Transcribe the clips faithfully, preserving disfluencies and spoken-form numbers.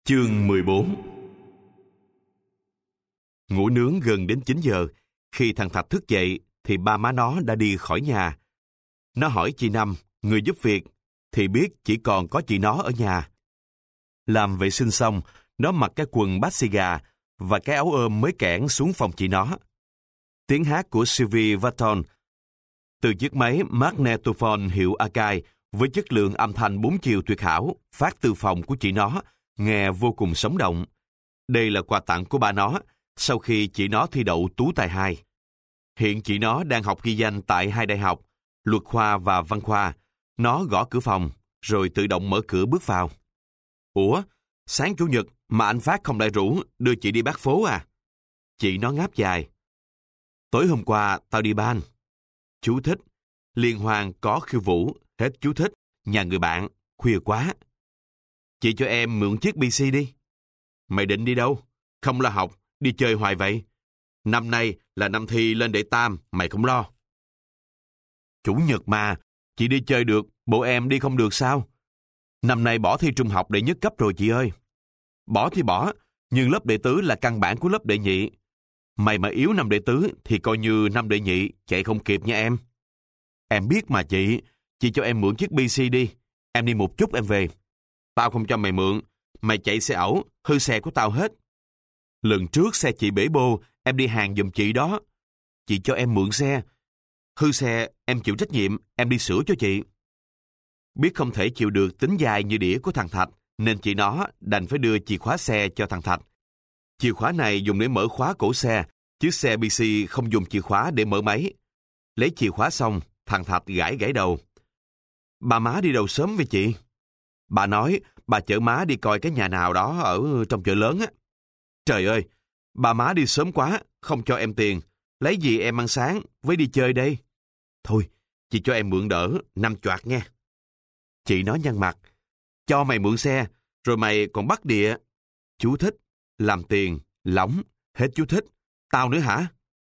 Chương mười bốn. Ngủ nướng gần đến chín giờ, khi thằng Thạch thức dậy thì ba má nó đã đi khỏi nhà. Nó hỏi chị Năm, người giúp việc, thì biết chỉ còn có chị nó ở nhà. Làm vệ sinh xong, nó mặc cái quần bát gà và cái áo ôm mới kẽn xuống phòng chị nó. Tiếng hát của Sylvie Vartan từ chiếc máy Magnetophone hiệu Akai với chất lượng âm thanh bốn chiều tuyệt hảo phát từ phòng của chị nó, nghe vô cùng sống động. Đây là quà tặng của ba nó sau khi chị nó thi đậu tú tài hai. Hiện chị nó đang học ghi danh tại hai đại học, luật khoa và văn khoa. Nó gõ cửa phòng, rồi tự động mở cửa bước vào. Ủa, sáng Chủ nhật mà anh Phát không lại rủ đưa chị đi bát phố à? Chị nó ngáp dài. Tối hôm qua tao đi ban. Chú thích, liên hoan có khiêu vũ, hết chú thích, nhà người bạn, khuya quá. Chị cho em mượn chiếc pê xê đi. Mày định đi đâu? Không lo học, đi chơi hoài vậy. Năm nay là năm thi lên đệ tam, mày không lo. Chủ nhật mà, chị đi chơi được, bộ em đi không được sao? Năm nay bỏ thi trung học đệ nhất cấp rồi chị ơi. Bỏ thì bỏ, nhưng lớp đệ tứ là căn bản của lớp đệ nhị. Mày mà yếu năm đệ tứ thì coi như năm đệ nhị, chạy không kịp nha em. Em biết mà chị, chị cho em mượn chiếc pê xê đi. Em đi một chút em về. Tao không cho mày mượn, mày chạy xe ẩu, hư xe của tao hết. Lần trước xe chị bể bô, em đi hàng giùm chị đó. Chị cho em mượn xe. Hư xe, em chịu trách nhiệm, em đi sửa cho chị. Biết không thể chịu được tính dài như đĩa của thằng Thạch, nên chị nó đành phải đưa chìa khóa xe cho thằng Thạch. Chìa khóa này dùng để mở khóa cổ xe, chứ xe pê xê không dùng chìa khóa để mở máy. Lấy chìa khóa xong, thằng Thạch gãi gãi đầu. Bà má đi đâu sớm với chị? Bà nói, bà chở má đi coi cái nhà nào đó ở trong chợ lớn á. Trời ơi, bà má đi sớm quá, không cho em tiền. Lấy gì em ăn sáng, với đi chơi đây? Thôi, chị cho em mượn đỡ, năm choạc nha. Chị nói nhăn mặt. Cho mày mượn xe, rồi mày còn bắt địa. Chú thích, làm tiền, lỏng, hết chú thích. Tao nữa hả?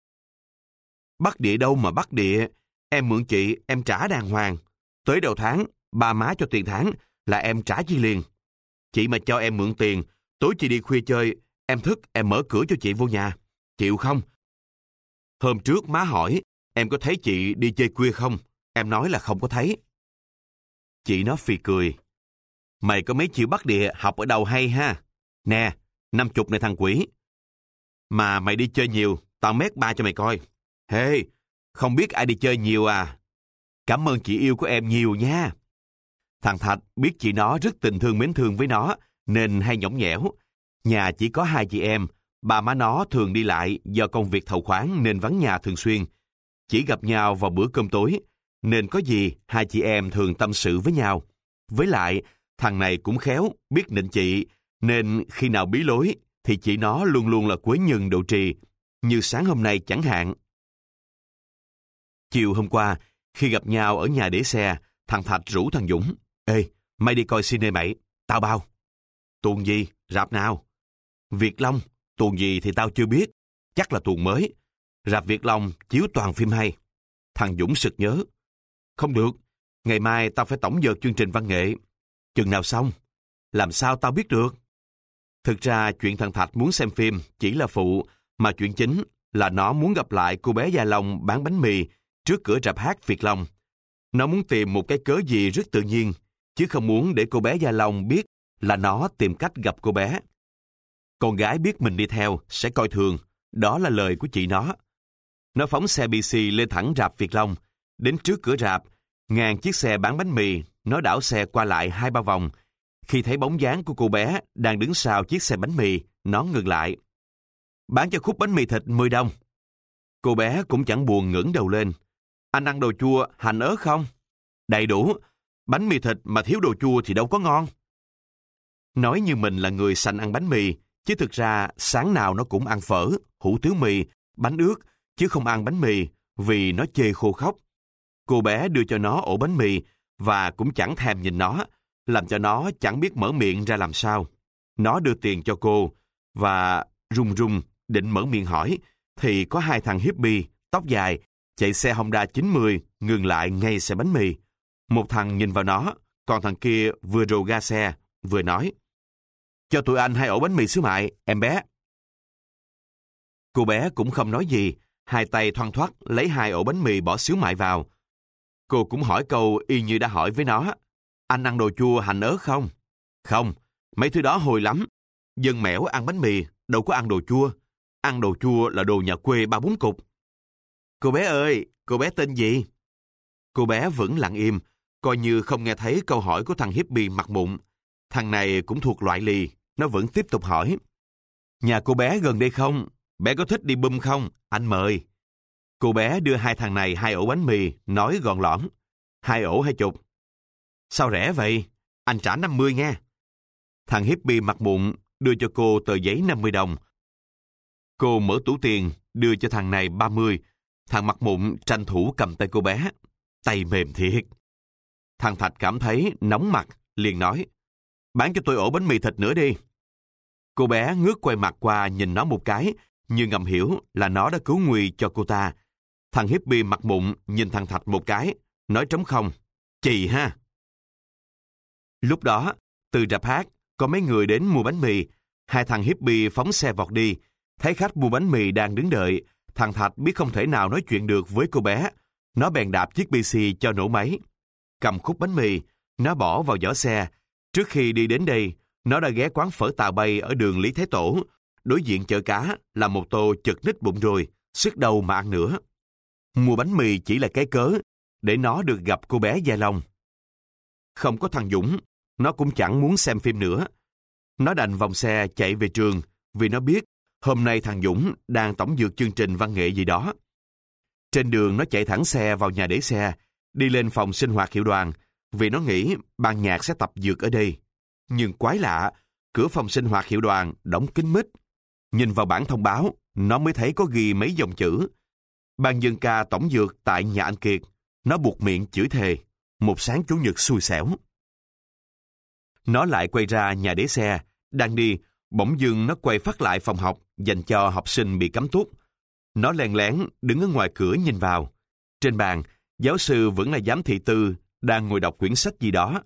Bắt địa đâu mà bắt địa. Em mượn chị, em trả đàng hoàng. Tới đầu tháng, ba má cho tiền tháng là em trả chi liền. Chị mà cho em mượn tiền, tối chị đi khuya chơi, em thức em mở cửa cho chị vô nhà. Chịu không? Hôm trước má hỏi, em có thấy chị đi chơi khuya không? Em nói là không có thấy. Chị nó phì cười. Mày có mấy chiều bắt địa học ở đâu hay ha? Nè, năm chục này thằng quỷ. Mà mày đi chơi nhiều, tao mét ba cho mày coi. Hê, hey, không biết ai đi chơi nhiều à? Cảm ơn chị yêu của em nhiều nha. Thằng Thạch biết chị nó rất tình thương mến thương với nó, nên hay nhõng nhẽo. Nhà chỉ có hai chị em, ba má nó thường đi lại do công việc thầu khoán nên vắng nhà thường xuyên. Chỉ gặp nhau vào bữa cơm tối, nên có gì hai chị em thường tâm sự với nhau. Với lại, thằng này cũng khéo, biết nịnh chị, nên khi nào bí lối thì chị nó luôn luôn là quế nhừng độ trì, như sáng hôm nay chẳng hạn. Chiều hôm qua, khi gặp nhau ở nhà để xe, thằng Thạch rủ thằng Dũng. Ê, mày đi coi cine mày, tao bao. Tuồng gì, rạp nào? Việt Long, tuồng gì thì tao chưa biết, chắc là tuồng mới. Rạp Việt Long chiếu toàn phim hay. Thằng Dũng sực nhớ. Không được, ngày mai tao phải tổng dợt chương trình văn nghệ. Chừng nào xong? Làm sao tao biết được? Thực ra chuyện thằng Thạch muốn xem phim chỉ là phụ, mà chuyện chính là nó muốn gặp lại cô bé Gia Long bán bánh mì trước cửa rạp hát Việt Long. Nó muốn tìm một cái cớ gì rất tự nhiên, chứ không muốn để cô bé Gia Long biết là nó tìm cách gặp cô bé. Con gái biết mình đi theo sẽ coi thường, đó là lời của chị nó. Nó phóng xe pê xê lên thẳng rạp Việt Long, đến trước cửa rạp, ngang chiếc xe bán bánh mì, nó đảo xe qua lại hai ba vòng. Khi thấy bóng dáng của cô bé đang đứng sau chiếc xe bánh mì, nó ngừng lại. Bán cho khúc bánh mì thịt mười đồng. Cô bé cũng chẳng buồn ngẩng đầu lên. Anh ăn đồ chua, hành ớt không? Đầy đủ. Bánh mì thịt mà thiếu đồ chua thì đâu có ngon. Nói như mình là người sành ăn bánh mì, chứ thực ra sáng nào nó cũng ăn phở, hủ tiếu mì, bánh ướt, chứ không ăn bánh mì, vì nó chê khô khóc. Cô bé đưa cho nó ổ bánh mì, và cũng chẳng thèm nhìn nó, làm cho nó chẳng biết mở miệng ra làm sao. Nó đưa tiền cho cô, và run run định mở miệng hỏi, thì có hai thằng hippie, tóc dài, chạy xe Honda chín mươi, ngừng lại ngay xe bánh mì. Một thằng nhìn vào nó, còn thằng kia vừa rồ ga xe, vừa nói. Cho tụi anh hai ổ bánh mì xíu mại, em bé. Cô bé cũng không nói gì, hai tay thoăn thoắt lấy hai ổ bánh mì bỏ xíu mại vào. Cô cũng hỏi câu y như đã hỏi với nó. Anh ăn đồ chua hành ớt không? Không, mấy thứ đó hôi lắm. Dân mẻo ăn bánh mì, đâu có ăn đồ chua. Ăn đồ chua là đồ nhà quê ba bốn cục. Cô bé ơi, cô bé tên gì? Cô bé vẫn lặng im, coi như không nghe thấy câu hỏi của thằng hippie mặt mụn. Thằng này cũng thuộc loại lì, nó vẫn tiếp tục hỏi. Nhà cô bé gần đây không? Bé có thích đi bum không? Anh mời. Cô bé đưa hai thằng này hai ổ bánh mì, nói gọn lõn. Hai ổ hai chục. Sao rẻ vậy? Anh trả năm mươi nghe. Thằng hippie mặt mụn đưa cho cô tờ giấy năm mươi đồng. Cô mở tủ tiền, đưa cho thằng này ba mươi. Thằng mặt mụn tranh thủ cầm tay cô bé. Tay mềm thiệt. Thằng Thạch cảm thấy nóng mặt, liền nói, bán cho tôi ổ bánh mì thịt nữa đi. Cô bé ngước quay mặt qua nhìn nó một cái, như ngầm hiểu là nó đã cứu nguy cho cô ta. Thằng hippie mặt mụn nhìn thằng Thạch một cái, nói trống không, chì ha. Lúc đó, từ rạp hát, có mấy người đến mua bánh mì. Hai thằng hippie phóng xe vọt đi. Thấy khách mua bánh mì đang đứng đợi, thằng Thạch biết không thể nào nói chuyện được với cô bé. Nó bèn đạp chiếc pê xê cho nổ máy. Cầm khúc bánh mì, nó bỏ vào giỏ xe. Trước khi đi đến đây, nó đã ghé quán phở Tàu Bay ở đường Lý Thái Tổ. Đối diện chợ cá là một tô chật ních bụng rồi, sức đầu mà ăn nữa. Mua bánh mì chỉ là cái cớ để nó được gặp cô bé Gia Long. Không có thằng Dũng, nó cũng chẳng muốn xem phim nữa. Nó đành vòng xe chạy về trường vì nó biết hôm nay thằng Dũng đang tổng dược chương trình văn nghệ gì đó. Trên đường nó chạy thẳng xe vào nhà để xe, đi lên phòng sinh hoạt hiệu đoàn vì nó nghĩ ban nhạc sẽ tập dược ở đây. Nhưng quái lạ, cửa phòng sinh hoạt hiệu đoàn đóng kín mít. Nhìn vào bảng thông báo, nó mới thấy có ghi mấy dòng chữ. Ban dân ca tổng dược tại nhà anh Kiệt. Nó buộc miệng chửi thề. Một sáng chủ nhật xui xẻo. Nó lại quay ra nhà để xe. Đang đi, bỗng dưng nó quay phát lại phòng học dành cho học sinh bị cấm túc. Nó lén lén đứng ở ngoài cửa nhìn vào. Trên bàn, giáo sư vẫn là giám thị tư đang ngồi đọc quyển sách gì đó.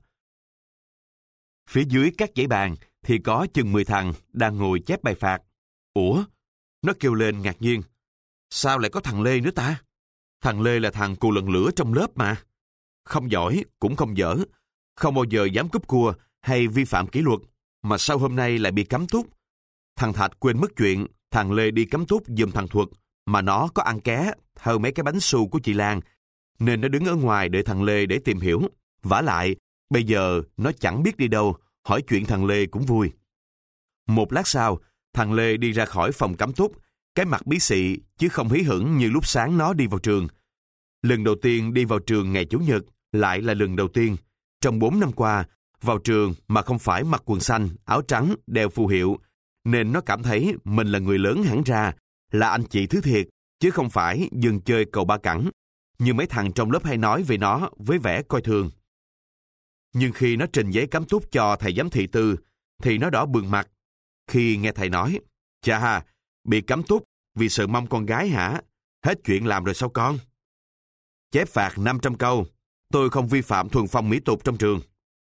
Phía dưới các dãy bàn thì có chừng mười thằng đang ngồi chép bài phạt. Ủa? Nó kêu lên ngạc nhiên. Sao lại có thằng Lê nữa ta? Thằng Lê là thằng cù lần lửa trong lớp mà. Không giỏi, cũng không dở. Không bao giờ dám cúp cua hay vi phạm kỷ luật. Mà sao hôm nay lại bị cấm túc? Thằng Thạch quên mất chuyện thằng Lê đi cấm túc giùm thằng Thuật. Mà nó có ăn ké hơn mấy cái bánh xu của chị Lan. Nên nó đứng ở ngoài đợi thằng Lê để tìm hiểu. Vả lại, bây giờ nó chẳng biết đi đâu. Hỏi chuyện thằng Lê cũng vui. Một lát sau, thằng Lê đi ra khỏi phòng cấm túc. Cái mặt bí xị chứ không hí hửng như lúc sáng nó đi vào trường. Lần đầu tiên đi vào trường ngày Chủ nhật lại là lần đầu tiên. Trong bốn năm qua, vào trường mà không phải mặc quần xanh, áo trắng, đeo phù hiệu. Nên nó cảm thấy mình là người lớn hẳn ra, là anh chị thứ thiệt, chứ không phải dừng chơi cầu ba cẳng. Như mấy thằng trong lớp hay nói về nó với vẻ coi thường. Nhưng khi nó trình giấy cấm túc cho thầy giám thị tư, thì nó đỏ bừng mặt. Khi nghe thầy nói, chà hà, bị cấm túc vì sợ mong con gái hả? Hết chuyện làm rồi sao con? Chép phạt năm trăm câu, tôi không vi phạm thuần phong mỹ tục trong trường.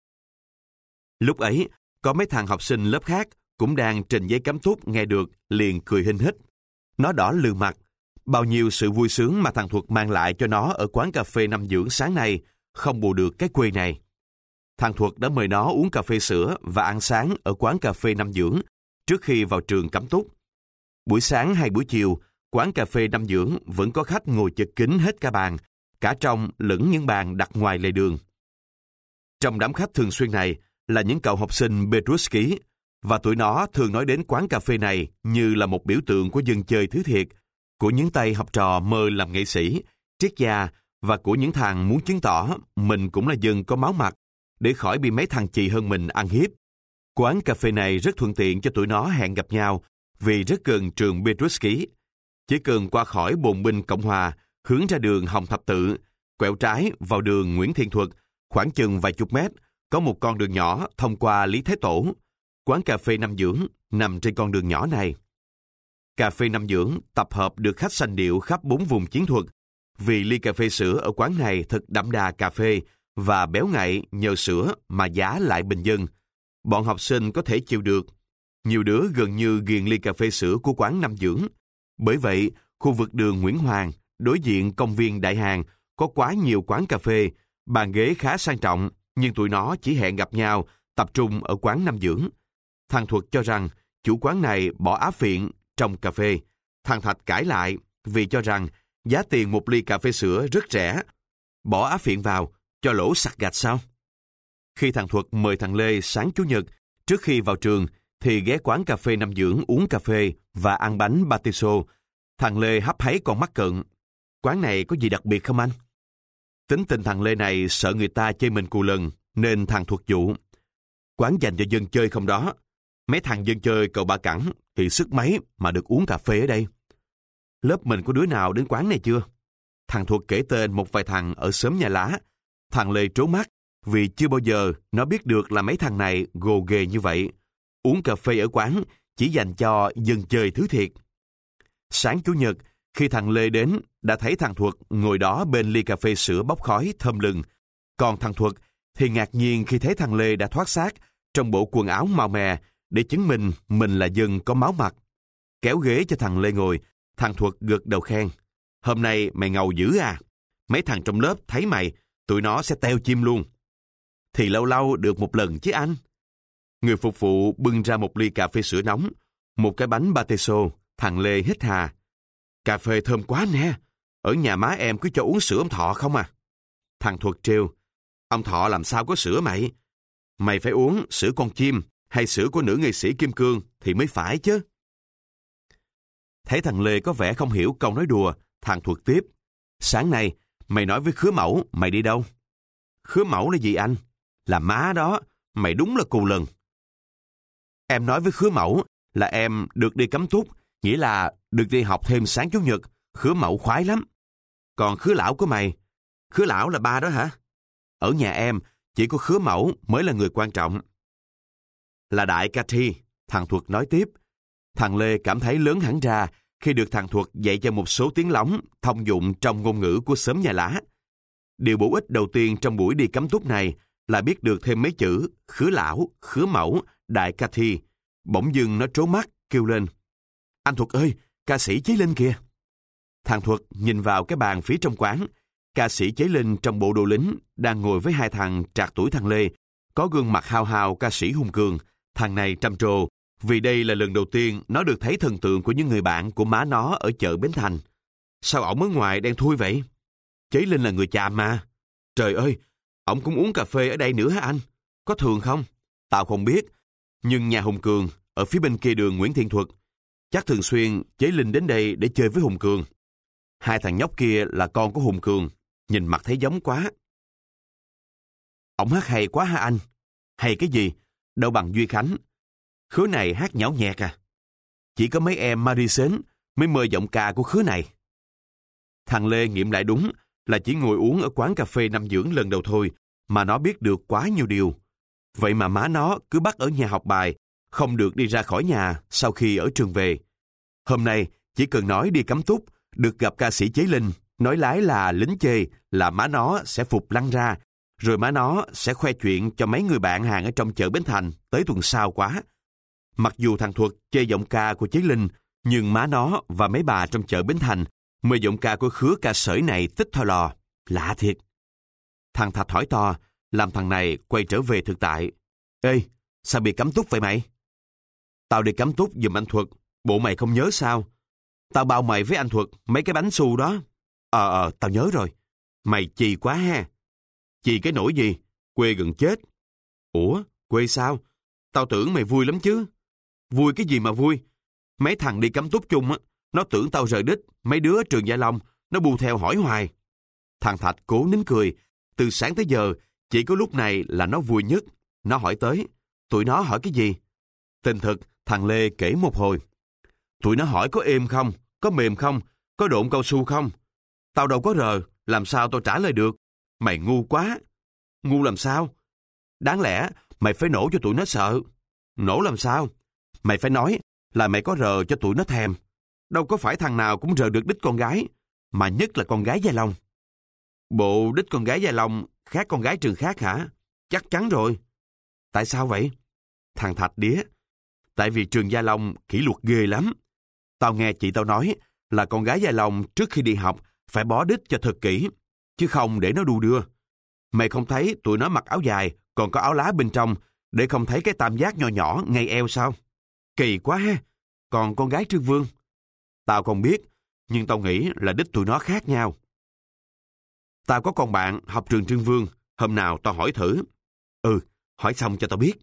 Lúc ấy, có mấy thằng học sinh lớp khác cũng đang trình giấy cấm túc nghe được, liền cười hinh hích. Nó đỏ lừ mặt. Bao nhiêu sự vui sướng mà thằng Thuật mang lại cho nó ở quán cà phê Nam Dưỡng sáng nay không bù được cái quê này. Thằng Thuật đã mời nó uống cà phê sữa và ăn sáng ở quán cà phê Nam Dưỡng trước khi vào trường cấm túc. Buổi sáng hay buổi chiều, quán cà phê Nam Dưỡng vẫn có khách ngồi chật kín hết cả bàn, cả trong lẫn những bàn đặt ngoài lề đường. Trong đám khách thường xuyên này là những cậu học sinh Petruski, và tụi nó thường nói đến quán cà phê này như là một biểu tượng của dân chơi thứ thiệt, của những tay học trò mơ làm nghệ sĩ, triết gia và của những thằng muốn chứng tỏ mình cũng là dân có máu mặt để khỏi bị mấy thằng chị hơn mình ăn hiếp. Quán cà phê này rất thuận tiện cho tụi nó hẹn gặp nhau vì rất gần trường Petruski. Chỉ cần qua khỏi bồn binh Cộng Hòa, hướng ra đường Hồng Thập Tự, quẹo trái vào đường Nguyễn Thiện Thuật, khoảng chừng vài chục mét, có một con đường nhỏ thông qua Lý Thái Tổ. Quán cà phê Nam Dưỡng nằm trên con đường nhỏ này. Cà phê Nam Dưỡng tập hợp được khách sanh điệu khắp bốn vùng chiến thuật, vì ly cà phê sữa ở quán này thật đậm đà cà phê và béo ngậy nhờ sữa mà giá lại bình dân. Bọn học sinh có thể chịu được, Nhiều đứa gần như ghiền ly cà phê sữa của quán Nam Dưỡng. Bởi vậy, khu vực đường Nguyễn Hoàng, đối diện công viên Đại Hàng, có quá nhiều quán cà phê, bàn ghế khá sang trọng, nhưng tụi nó chỉ hẹn gặp nhau, tập trung ở quán Nam Dưỡng. Thằng Thuật cho rằng chủ quán này bỏ á phiện trong cà phê. Thằng Thạch cãi lại vì cho rằng giá tiền một ly cà phê sữa rất rẻ. Bỏ á phiện vào, cho lỗ sặc gạch sao? Khi thằng Thuật mời thằng Lê sáng Chủ nhật, trước khi vào trường, thì ghé quán cà phê Nam Dưỡng uống cà phê và ăn bánh patiso. Thằng Lê hấp háy con mắt cận. Quán này có gì đặc biệt không anh? Tính tình thằng Lê này sợ người ta chơi mình cù lần, nên thằng Thuật dụ. Quán dành cho dân chơi không đó. Mấy thằng dân chơi cậu ba cẳng thì sức mấy mà được uống cà phê ở đây. Lớp mình có đứa nào đến quán này chưa? Thằng Thuật kể tên một vài thằng ở xóm Nhà Lá. Thằng Lê trố mắt vì chưa bao giờ nó biết được là mấy thằng này gồ ghề như vậy. Uống cà phê ở quán chỉ dành cho dân chơi thứ thiệt. Sáng Chủ nhật, khi thằng Lê đến, đã thấy thằng Thuật ngồi đó bên ly cà phê sữa bốc khói thơm lừng. Còn thằng Thuật thì ngạc nhiên khi thấy thằng Lê đã thoát xác trong bộ quần áo màu mè để chứng minh mình là dân có máu mặt. Kéo ghế cho thằng Lê ngồi, thằng Thuật gật đầu khen. Hôm nay mày ngầu dữ à? Mấy thằng trong lớp thấy mày, tụi nó sẽ teo chim luôn. Thì lâu lâu được một lần chứ anh. Người phục vụ bưng ra một ly cà phê sữa nóng, một cái bánh patiso. Thằng Lê hít hà. Cà phê thơm quá nè. Ở nhà má em cứ cho uống sữa ông Thọ không à? Thằng Thuật trêu. Ông Thọ làm sao có sữa mày? Mày phải uống sữa con chim hay sữa của nữ nghệ sĩ Kim Cương thì mới phải chứ. Thấy thằng Lê có vẻ không hiểu câu nói đùa, thằng Thuật tiếp. Sáng nay, mày nói với Khứa Mẫu, mày đi đâu? Khứa Mẫu là gì anh? Là má đó, mày đúng là cù lần. Em nói với Khứa Mẫu là em được đi cắm túc, nghĩa là được đi học thêm sáng Chủ nhật. Khứa Mẫu khoái lắm. Còn Khứa Lão của mày, Khứa Lão là ba đó hả? Ở nhà em, chỉ có Khứa Mẫu mới là người quan trọng. Là đại ca thi, thằng Thuật nói tiếp. Thằng Lê cảm thấy lớn hẳn ra khi được thằng Thuật dạy cho một số tiếng lóng thông dụng trong ngôn ngữ của xóm Nhà Lá. Điều bổ ích đầu tiên trong buổi đi cắm túc này là biết được thêm mấy chữ Khứa Lão, Khứa Mẫu, đại ca thi. Bỗng dưng nó trố mắt, kêu lên. Anh Thuật ơi, ca sĩ Chí Linh kìa. Thằng Thuật nhìn vào cái bàn phía trong quán. Ca sĩ Chí Linh trong bộ đồ lính đang ngồi với hai thằng trạc tuổi thằng Lê. Có gương mặt hao hao ca sĩ hùng cường. Thằng này trầm trồ vì đây là lần đầu tiên nó được thấy thần tượng của những người bạn của má nó ở chợ Bến Thành. Sao ổng ở ngoài đen thui vậy? Chí Linh là người Chàm mà. Trời ơi, ổng cũng uống cà phê ở đây nữa hả anh? Có thường không? Tao không biết. Nhưng nhà Hùng Cường ở phía bên kia đường Nguyễn Thiện Thuật chắc thường xuyên Chí Linh đến đây để chơi với Hùng Cường. Hai thằng nhóc kia là con của Hùng Cường. Nhìn mặt thấy giống quá. Ổng hát hay quá hả anh? Hay cái gì? Đâu bằng Duy Khánh. Khứa này hát nhão nhẹt à? Chỉ có mấy em Marie Sến mới mời giọng ca của Khứa này. Thằng Lê nghiệm lại đúng là chỉ ngồi uống ở quán cà phê Nam Dưỡng lần đầu thôi mà nó biết được quá nhiều điều. Vậy mà má nó cứ bắt ở nhà học bài, không được đi ra khỏi nhà sau khi ở trường về. Hôm nay chỉ cần nói đi cắm túc, được gặp ca sĩ Chí Linh, nói lái là lính chê là má nó sẽ phục lăn ra, rồi má nó sẽ khoe chuyện cho mấy người bạn hàng ở trong chợ Bến Thành tới tuần sau quá. Mặc dù thằng Thuật chê giọng ca của Chí Linh, nhưng má nó và mấy bà trong chợ Bến Thành mời giọng ca của Khứa ca sởi này tích thò lò. Lạ thiệt. Thằng Thạch hỏi to, làm thằng này quay trở về thực tại. Ê, sao bị cắm túc vậy mày? Tao đi cắm túc giùm anh Thuật, bộ mày không nhớ sao? Tao bao mày với anh Thuật mấy cái bánh xu đó. Ờ ờ, tao nhớ rồi. Mày chì quá ha. Chì cái nỗi gì? Quê gần chết. Ủa, quê sao? Tao tưởng mày vui lắm chứ. Vui cái gì mà vui? Mấy thằng đi cắm túc chung á, nó tưởng tao rời đích, mấy đứa ở trường Gia Long, nó bu theo hỏi hoài. Thằng Thạch cố nín cười. Từ sáng tới giờ, chỉ có lúc này là nó vui nhất. Nó hỏi tới. Tụi nó hỏi cái gì? Tình thực, thằng Lê kể một hồi. Tụi nó hỏi có êm không? Có mềm không? Có độn cao su không? Tao đâu có rờ, làm sao tao trả lời được? Mày ngu quá. Ngu làm sao? Đáng lẽ mày phải nổ cho tụi nó sợ. Nổ làm sao? Mày phải nói là mày có rờ cho tụi nó thèm. Đâu có phải thằng nào cũng rờ được đích con gái, mà nhất là con gái Gia Long. Bộ đích con gái Gia Long khác con gái trường khác hả? Chắc chắn rồi. Tại sao vậy? Thằng Thạch đía. tại vì trường Gia Long kỷ luật ghê lắm. Tao nghe chị tao nói là con gái Gia Long trước khi đi học phải bó đít cho thật kỹ, chứ không để nó đu đưa. Mày không thấy tụi nó mặc áo dài còn có áo lá bên trong để không thấy cái tam giác nho nhỏ ngay eo sao? Kỳ quá ha. Còn con gái Trương Vương? Tao không biết, nhưng tao nghĩ là đích tụi nó khác nhau. Tao có con bạn học trường Trương Vương, hôm nào tao hỏi thử. Ừ, hỏi xong cho tao biết.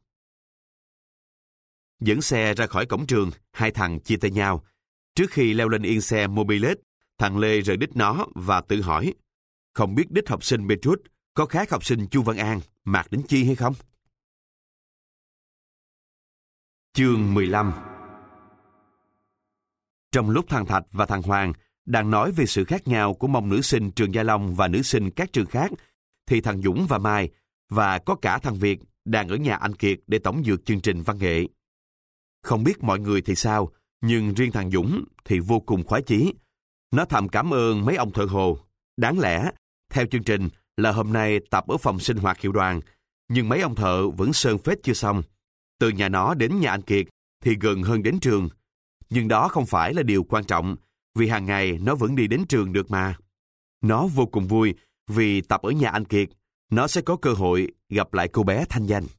Dẫn xe ra khỏi cổng trường, hai thằng chia tay nhau. Trước khi leo lên yên xe Mobilet, thằng Lê rời đích nó và tự hỏi, không biết đích học sinh Petrus có khác học sinh Chu Văn An, Mạc Đỉnh Chi hay không? Chương mười lăm. Trong lúc thằng Thạch và thằng Hoàng đang nói về sự khác nhau của mong nữ sinh trường Gia Long và nữ sinh các trường khác, thì thằng Dũng và Mai, và có cả thằng Việt, đang ở nhà anh Kiệt để tổng dược chương trình văn nghệ. Không biết mọi người thì sao, nhưng riêng thằng Dũng thì vô cùng khoái chí. Nó thầm cảm ơn mấy ông thợ hồ. Đáng lẽ, theo chương trình là hôm nay tập ở phòng sinh hoạt hiệu đoàn, nhưng mấy ông thợ vẫn sơn phết chưa xong. Từ nhà nó đến nhà anh Kiệt thì gần hơn đến trường. Nhưng đó không phải là điều quan trọng, vì hàng ngày nó vẫn đi đến trường được mà. Nó vô cùng vui vì tập ở nhà anh Kiệt, nó sẽ có cơ hội gặp lại cô bé Thanh Danh.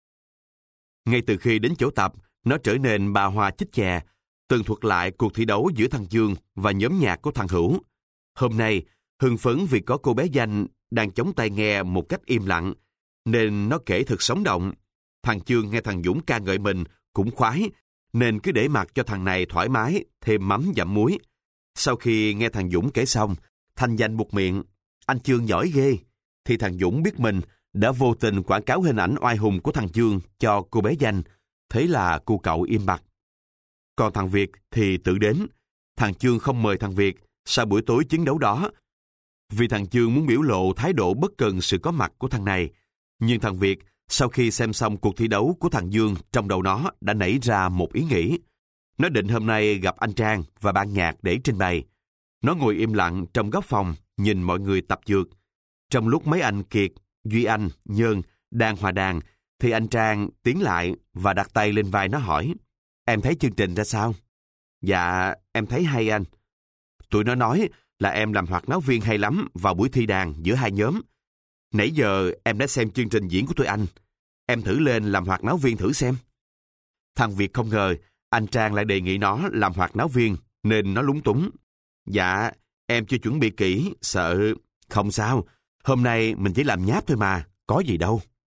Ngay từ khi đến chỗ tập, nó trở nên bà hoa chích chè, tường thuật lại cuộc thi đấu giữa thằng Dương và nhóm nhạc của thằng Hữu. Hôm nay, hưng phấn vì có cô bé Danh đang chống tay nghe một cách im lặng, nên nó kể thật sống động. Thằng Chương nghe thằng Dũng ca ngợi mình cũng khoái, nên cứ để mặc cho thằng này thoải mái, thêm mắm dặm muối. Sau khi nghe thằng Dũng kể xong, Thanh Danh buột miệng, anh Chương giỏi ghê, thì thằng Dũng biết mình đã vô tình quảng cáo hình ảnh oai hùng của thằng Chương cho cô bé Danh, thế là cô cậu im bặt. Còn thằng Việt thì tự đến. Thằng Chương không mời thằng Việt sau buổi tối chiến đấu đó, vì thằng Chương muốn biểu lộ thái độ bất cần sự có mặt của thằng này. Nhưng thằng Việt, sau khi xem xong cuộc thi đấu của thằng Dương, trong đầu nó đã nảy ra một ý nghĩ. Nó định hôm nay gặp anh Trang và ban nhạc để trình bày. Nó ngồi im lặng trong góc phòng, nhìn mọi người tập dược. Trong lúc mấy anh Kiệt, Duy Anh, Nhơn đang hòa đàn, thì anh Trang tiến lại và đặt tay lên vai nó hỏi, em thấy chương trình ra sao? Dạ, em thấy hay anh. Tụi nó nói là em làm hoạt náo viên hay lắm vào buổi thi đàn giữa hai nhóm. Nãy giờ em đã xem chương trình diễn của tụi anh. Em thử lên làm hoạt náo viên thử xem. Thằng Việt không ngờ anh Trang lại đề nghị nó làm hoạt náo viên, nên nó lúng túng. Dạ, em chưa chuẩn bị kỹ, sợ... Không sao, hôm nay mình chỉ làm nháp thôi mà, có gì đâu.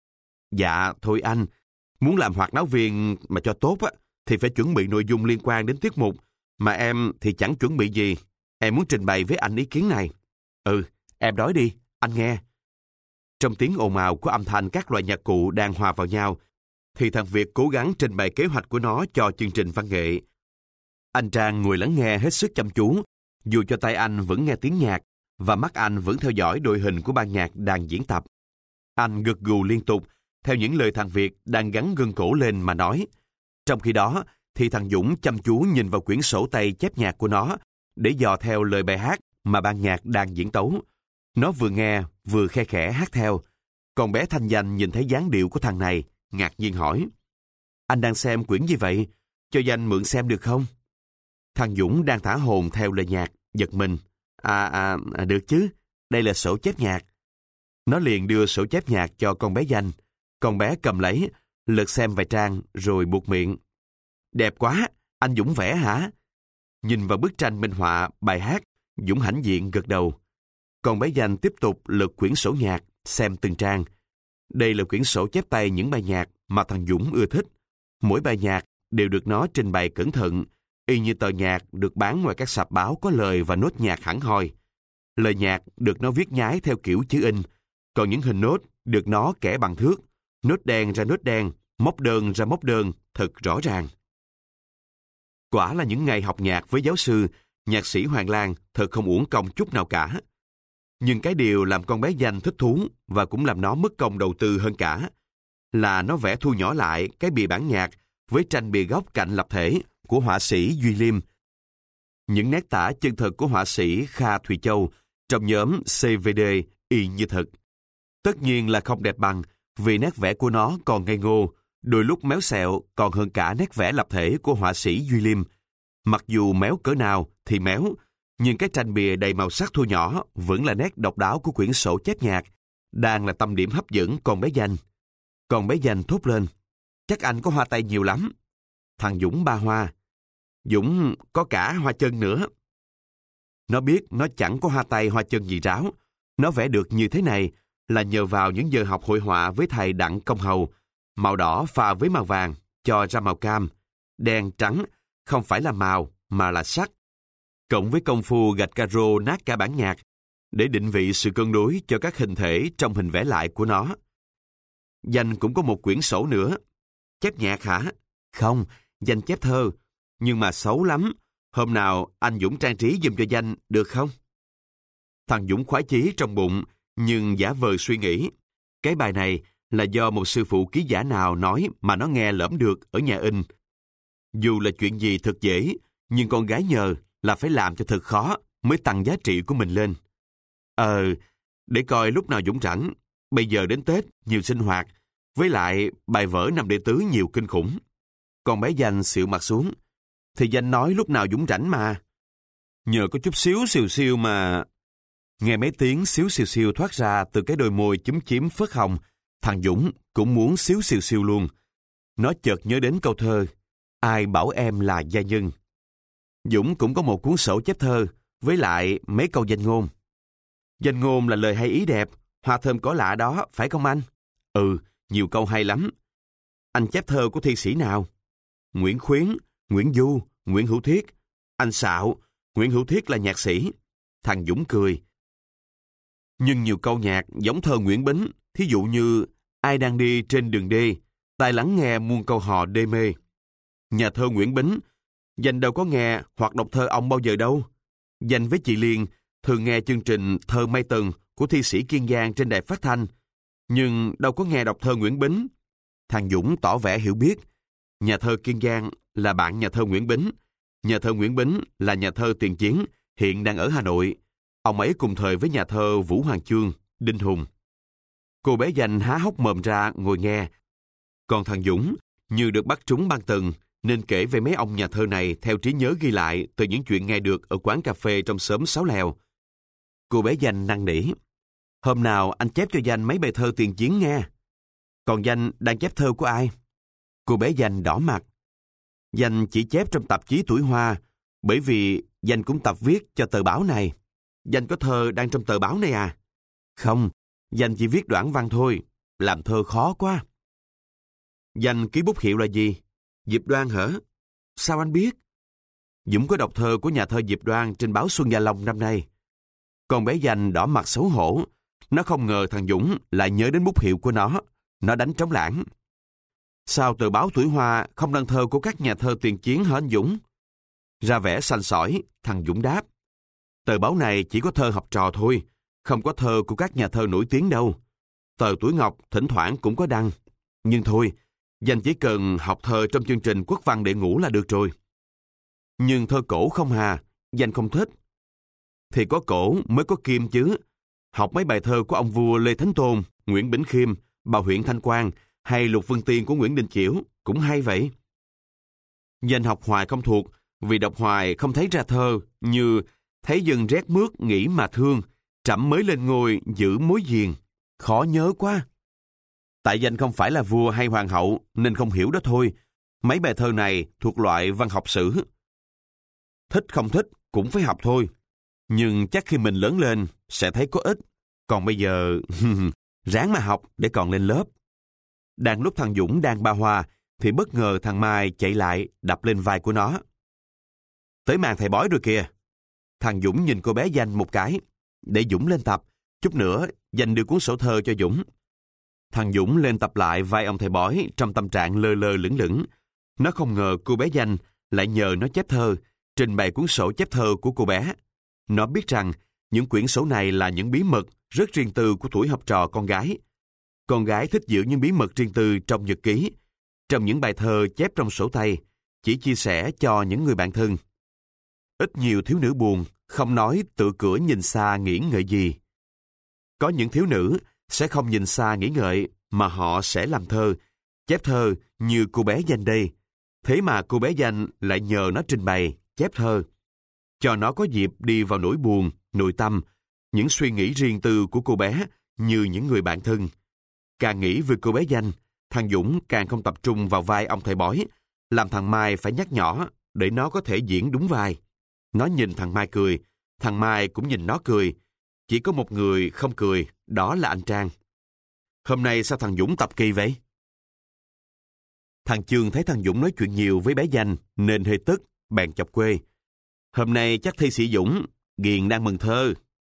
Dạ, thôi anh, muốn làm hoạt náo viên mà cho tốt á, thì phải chuẩn bị nội dung liên quan đến tiết mục, mà em thì chẳng chuẩn bị gì. Em muốn trình bày với anh ý kiến này. Ừ, em nói đi, anh nghe. Trong tiếng ồn ào của âm thanh các loại nhạc cụ đang hòa vào nhau, thì thằng Việt cố gắng trình bày kế hoạch của nó cho chương trình văn nghệ. Anh Trang ngồi lắng nghe hết sức chăm chú, dù cho tay anh vẫn nghe tiếng nhạc, và mắt anh vẫn theo dõi đội hình của ban nhạc đang diễn tập. Anh gật gù liên tục, theo những lời thằng Việt đang gắn gân cổ lên mà nói. Trong khi đó, thì thằng Dũng chăm chú nhìn vào quyển sổ tay chép nhạc của nó, để dò theo lời bài hát mà ban nhạc đang diễn tấu. Nó vừa nghe, vừa khe khẽ hát theo. Còn bé Thanh Danh nhìn thấy dáng điệu của thằng này, ngạc nhiên hỏi, anh đang xem quyển gì vậy? Cho Danh mượn xem được không? Thằng Dũng đang thả hồn theo lời nhạc, giật mình. À, à, à, được chứ, đây là sổ chép nhạc. Nó liền đưa sổ chép nhạc cho con bé Danh. Con bé cầm lấy, lật xem vài trang rồi buột miệng. Đẹp quá, anh Dũng vẽ hả? Nhìn vào bức tranh minh họa, bài hát, Dũng hãnh diện gật đầu. Con bé Danh tiếp tục lật quyển sổ nhạc, xem từng trang. Đây là quyển sổ chép tay những bài nhạc mà thằng Dũng ưa thích. Mỗi bài nhạc đều được nó trình bày cẩn thận, y như tờ nhạc được bán ngoài các sạp báo có lời và nốt nhạc hẳn hoi. Lời nhạc được nó viết nhái theo kiểu chữ in, còn những hình nốt được nó kẻ bằng thước, nốt đen ra nốt đen, móc đơn ra móc đơn, thật rõ ràng. Quả là những ngày học nhạc với giáo sư, nhạc sĩ Hoàng Lan thật không uổng công chút nào cả. Nhưng cái điều làm con bé Danh thích thú và cũng làm nó mất công đầu tư hơn cả là nó vẽ thu nhỏ lại cái bìa bản nhạc với tranh bìa góc cạnh lập thể của họa sĩ Duy Liêm. Những nét tả chân thật của họa sĩ Kha Thùy Châu trong nhóm xê vê đê y như thật. Tất nhiên là không đẹp bằng vì nét vẽ của nó còn ngây ngô, Đôi lúc méo xẹo còn hơn cả nét vẽ lập thể của họa sĩ Duy Liêm. Mặc dù méo cỡ nào thì méo, nhưng cái tranh bìa đầy màu sắc thu nhỏ vẫn là nét độc đáo của quyển sổ chép nhạc, đang là tâm điểm hấp dẫn con bé Danh. Con bé Danh thốt lên, chắc anh có hoa tay nhiều lắm. Thằng Dũng ba hoa. Dũng có cả hoa chân nữa. Nó biết nó chẳng có hoa tay hoa chân gì ráo. Nó vẽ được như thế này là nhờ vào những giờ học hội họa với thầy Đặng Công Hầu. Màu đỏ pha với màu vàng, cho ra màu cam. Đen trắng, không phải là màu mà là sắc. Cộng với công phu gạch caro nát cả bản nhạc, để định vị sự cân đối cho các hình thể trong hình vẽ lại của nó. Danh cũng có một quyển sổ nữa. Chép nhạc hả? Không, Danh chép thơ. Nhưng mà xấu lắm. Hôm nào anh Dũng trang trí giùm cho Danh được không? Thằng Dũng khoái chí trong bụng, nhưng giả vờ suy nghĩ. Cái bài này là do một sư phụ ký giả nào nói mà nó nghe lỡm được ở nhà in. Dù là chuyện gì thật dễ, nhưng con gái nhờ là phải làm cho thật khó mới tăng giá trị của mình lên. Ờ, để coi lúc nào Dũng rảnh. Bây giờ đến Tết, nhiều sinh hoạt. Với lại, bài vở năm đệ tứ nhiều kinh khủng. Con bé Danh xịu mặt xuống. Thì Danh nói lúc nào Dũng rảnh mà. Nhờ có chút xíu xìu xiu mà... Nghe mấy tiếng xíu xìu xiu thoát ra từ cái đôi môi chúm chím phớt hồng, thằng Dũng cũng muốn xíu xìu xiu luôn. Nó chợt nhớ đến câu thơ, ai bảo em là gia nhân. Dũng cũng có một cuốn sổ chép thơ, với lại mấy câu danh ngôn. Danh ngôn là lời hay ý đẹp, hoa thơm cỏ lạ đó, phải không anh? Ừ, nhiều câu hay lắm. Anh chép thơ của thi sĩ nào? Nguyễn Khuyến, Nguyễn Du, Nguyễn Hữu Thiết. Anh xạo, Nguyễn Hữu Thiết là nhạc sĩ. Thằng Dũng cười. Nhưng nhiều câu nhạc giống thơ Nguyễn Bính, thí dụ như ai đang đi trên đường đê, tai lắng nghe muôn câu hò đê mê. Nhà thơ Nguyễn Bính, Danh đâu có nghe hoặc đọc thơ ông bao giờ đâu. Danh với chị Liên thường nghe chương trình Thơ Mây Tầng của thi sĩ Kiên Giang trên đài phát thanh, nhưng đâu có nghe đọc thơ Nguyễn Bính. Thằng Dũng tỏ vẻ hiểu biết. Nhà thơ Kiên Giang là bạn nhà thơ Nguyễn Bính. Nhà thơ Nguyễn Bính là nhà thơ tiền chiến, hiện đang ở Hà Nội. Ông ấy cùng thời với nhà thơ Vũ Hoàng Chương, Đinh Hùng. Cô bé Danh há hốc mồm ra ngồi nghe. Còn thằng Dũng, như được bắt trúng ban tầng, nên kể về mấy ông nhà thơ này theo trí nhớ ghi lại từ những chuyện nghe được ở quán cà phê trong xóm Sáu Lèo. Cô bé Danh năn nỉ. Hôm nào anh chép cho Danh mấy bài thơ tiền chiến nghe. Còn Danh đang chép thơ của ai? Cô bé Danh đỏ mặt. Danh chỉ chép trong tạp chí Tuổi Hoa, bởi vì Danh cũng tập viết cho tờ báo này. Danh có thơ đang trong tờ báo này à? Không, Danh chỉ viết đoạn văn thôi, làm thơ khó quá. Danh ký bút hiệu là gì? Diệp Đoan hả? Sao anh biết? Dũng có đọc thơ của nhà thơ Diệp Đoan trên báo Xuân Gia Long năm nay. Con bé Danh đỏ mặt xấu hổ. Nó không ngờ thằng Dũng lại nhớ đến bút hiệu của nó. Nó đánh trống lãng. Sao tờ báo Tuổi Hoa không đăng thơ của các nhà thơ tiền chiến hả anh Dũng? Ra vẻ sành sỏi, thằng Dũng đáp. Tờ báo này chỉ có thơ học trò thôi, không có thơ của các nhà thơ nổi tiếng đâu. Tờ Tuổi Ngọc thỉnh thoảng cũng có đăng. Nhưng thôi, Danh chỉ cần học thơ trong chương trình Quốc văn để ngủ là được rồi. Nhưng thơ cổ không hà, Danh không thích. Thì có cổ mới có kim chứ. Học mấy bài thơ của ông vua Lê Thánh Tôn, Nguyễn Bỉnh Khiêm, bà huyện Thanh Quang hay Lục Vân Tiên của Nguyễn Đình Chiểu cũng hay vậy. Danh học hoài không thuộc, vì đọc hoài không thấy ra thơ như thấy dân rét mướt nghĩ mà thương, trẫm mới lên ngôi giữ mối diền. Khó nhớ quá. Tại Danh không phải là vua hay hoàng hậu nên không hiểu đó thôi. Mấy bài thơ này thuộc loại văn học sử. Thích không thích cũng phải học thôi. Nhưng chắc khi mình lớn lên sẽ thấy có ích. Còn bây giờ ráng mà học để còn lên lớp. Đang lúc thằng Dũng đang ba hoa thì bất ngờ thằng Mai chạy lại đập lên vai của nó. Tới màn thầy bói rồi kìa. Thằng Dũng nhìn cô bé Danh một cái. Để Dũng lên tập. Chút nữa Danh đưa cuốn sổ thơ cho Dũng. Thằng Dũng lên tập lại vai ông thầy bói trong tâm trạng lơ lơ lửng lửng. Nó không ngờ cô bé Danh lại nhờ nó chép thơ, trình bày cuốn sổ chép thơ của cô bé. Nó biết rằng những quyển sổ này là những bí mật rất riêng tư của tuổi học trò con gái. Con gái thích giữ những bí mật riêng tư trong nhật ký, trong những bài thơ chép trong sổ tay, chỉ chia sẻ cho những người bạn thân. Ít nhiều thiếu nữ buồn, không nói tự cửa nhìn xa nghĩ ngợi gì. Có những thiếu nữ sẽ không nhìn xa nghĩ ngợi mà họ sẽ làm thơ, Chép thơ như cô bé Danh đây. Thế mà cô bé Danh lại nhờ nó trình bày, chép thơ. Cho nó có dịp đi vào nỗi buồn, nội tâm, những suy nghĩ riêng tư của cô bé như những người bạn thân. Càng nghĩ về cô bé Danh, thằng Dũng càng không tập trung vào vai ông thầy bói, làm thằng Mai phải nhắc nhỏ để nó có thể diễn đúng vai. Nó nhìn thằng Mai cười, thằng Mai cũng nhìn nó cười. Chỉ có một người không cười, đó là anh Trang. Hôm nay sao thằng Dũng tập kỳ vậy? Thằng Chương thấy thằng Dũng nói chuyện nhiều với bé Danh nên hơi tức, bèn chọc quê. Hôm nay chắc thi sĩ Dũng, Ghiền đang mừng thơ.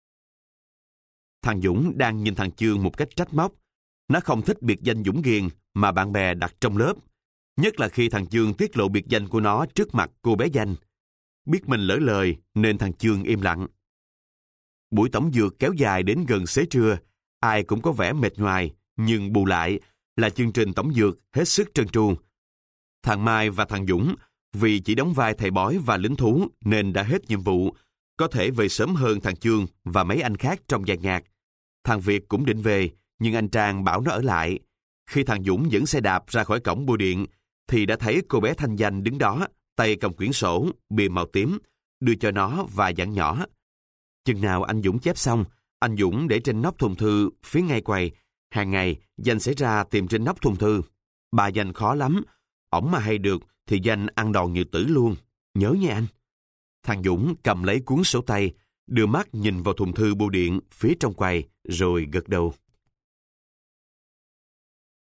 Thằng Dũng đang nhìn thằng Chương một cách trách móc. Nó không thích biệt danh Dũng Ghiền mà bạn bè đặt trong lớp. Nhất là khi thằng Chương tiết lộ biệt danh của nó trước mặt cô bé Danh. Biết mình lỡ lời nên thằng Chương im lặng. Buổi tổng dược kéo dài đến gần xế trưa. Ai cũng có vẻ mệt nhoài, nhưng bù lại là chương trình tổng dược hết sức trơn tru. Thằng Mai và thằng Dũng vì chỉ đóng vai thầy bói và lính thú nên đã hết nhiệm vụ, có thể về sớm hơn thằng Chương và mấy anh khác trong dàn nhạc. Thằng Việt cũng định về, nhưng anh Trang bảo nó ở lại. Khi thằng Dũng dẫn xe đạp ra khỏi cổng bưu điện, thì đã thấy cô bé Thanh Danh đứng đó, tay cầm quyển sổ, bìa màu tím, đưa cho nó và dặn nhỏ. Chừng nào anh Dũng chép xong, anh Dũng để trên nóc thùng thư phía ngay quầy. Hàng ngày, Danh sẽ ra tìm trên nóc thùng thư. Bà Danh khó lắm. Ổng mà hay được thì Danh ăn đòn như tử luôn. Nhớ nha anh. Thằng Dũng cầm lấy cuốn sổ tay, đưa mắt nhìn vào thùng thư bưu điện phía trong quầy, rồi gật đầu.